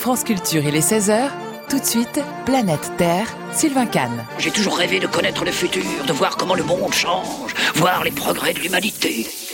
France Culture, il est 16h. Tout de suite, Planète Terre, Sylvain Kahn. J'ai toujours rêvé de connaître le futur, de voir comment le monde change, voir les progrès de l'humanité.